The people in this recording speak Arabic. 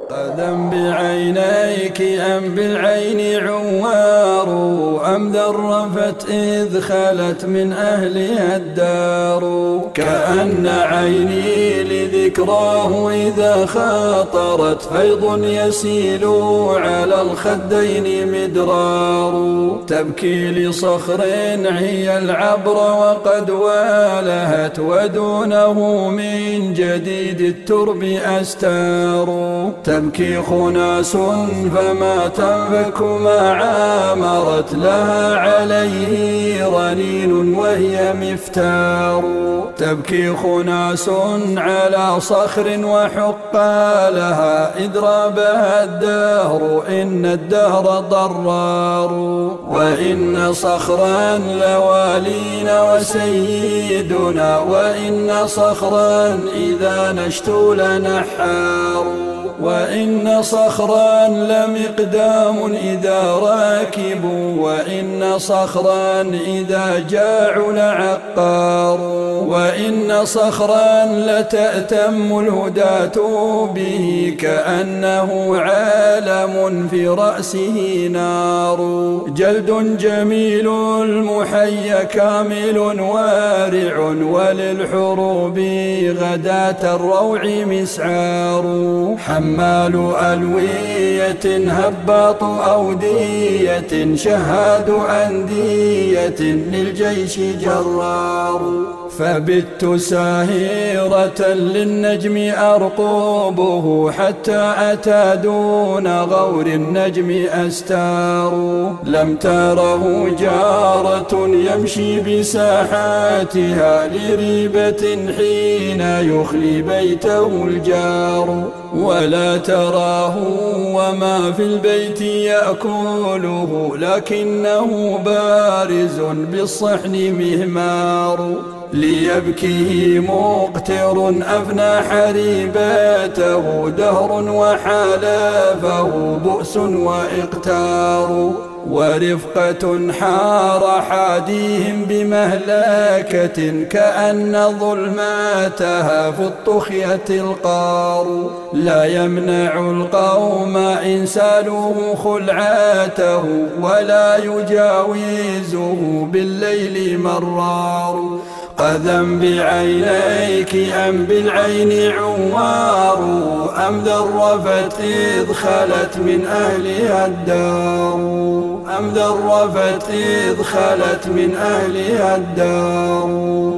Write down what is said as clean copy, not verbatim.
قدم بعينيك أم بالعين عوار، أم ذرفت إذ خلت من أهلها الدار. كأن عيني لذكراه إذا خاطرت فيض يسيل على الخدين مدرار. تبكي لصخر هي العبر وقد والهت، ودونه من جديد الترب أستار. تبكي خناس فما تنفك ما عامرت، لها عليه رنين وهي مفتار. تبكي خناس على صخر وحق لها إذ رابها الدهر، إن الدهر ضرار. وإن صخرا لوالينا وسيدنا، وإن صخرا إذا نشتو لنحار. وإن صخرا لمقدام إذا راكبوا، وإن صخرا إذا جاعوا لعقار. وإن صخرا لتأتم الهداة به، كأنه عالم في رأسه نار. جلد جميل المحيا كامل وارع، وللحروب غداة الروع مسعار. حمال ألوية هباط أودية، شهاد أندية للجيش جرار. فبت ساهرة للنجم أرقبه، حتى أتى دون غور النجم أستار. لم تره جارة يمشي بساحاتها، لريبة حين يخلي بيته الجار. ولا تراه وما في البيت يأكله، لكنه بارز بالصحن مهمار. ليبكيه مقتر أفنى حريبته، دهر وحالفه بؤس وإقتار. ورفقة حار حاديهم بمهلكة، كأن ظلماتها في الطخية القار. لا يمنع القوم إن سالوه خلعاته، ولا يجاوزه بالليل مرار. قدم بعينيك أم بالعين عوار، أم ذرفت إذ خلت من أهلها الدار. أم ذرفت إذ خلت من أهلها الدار.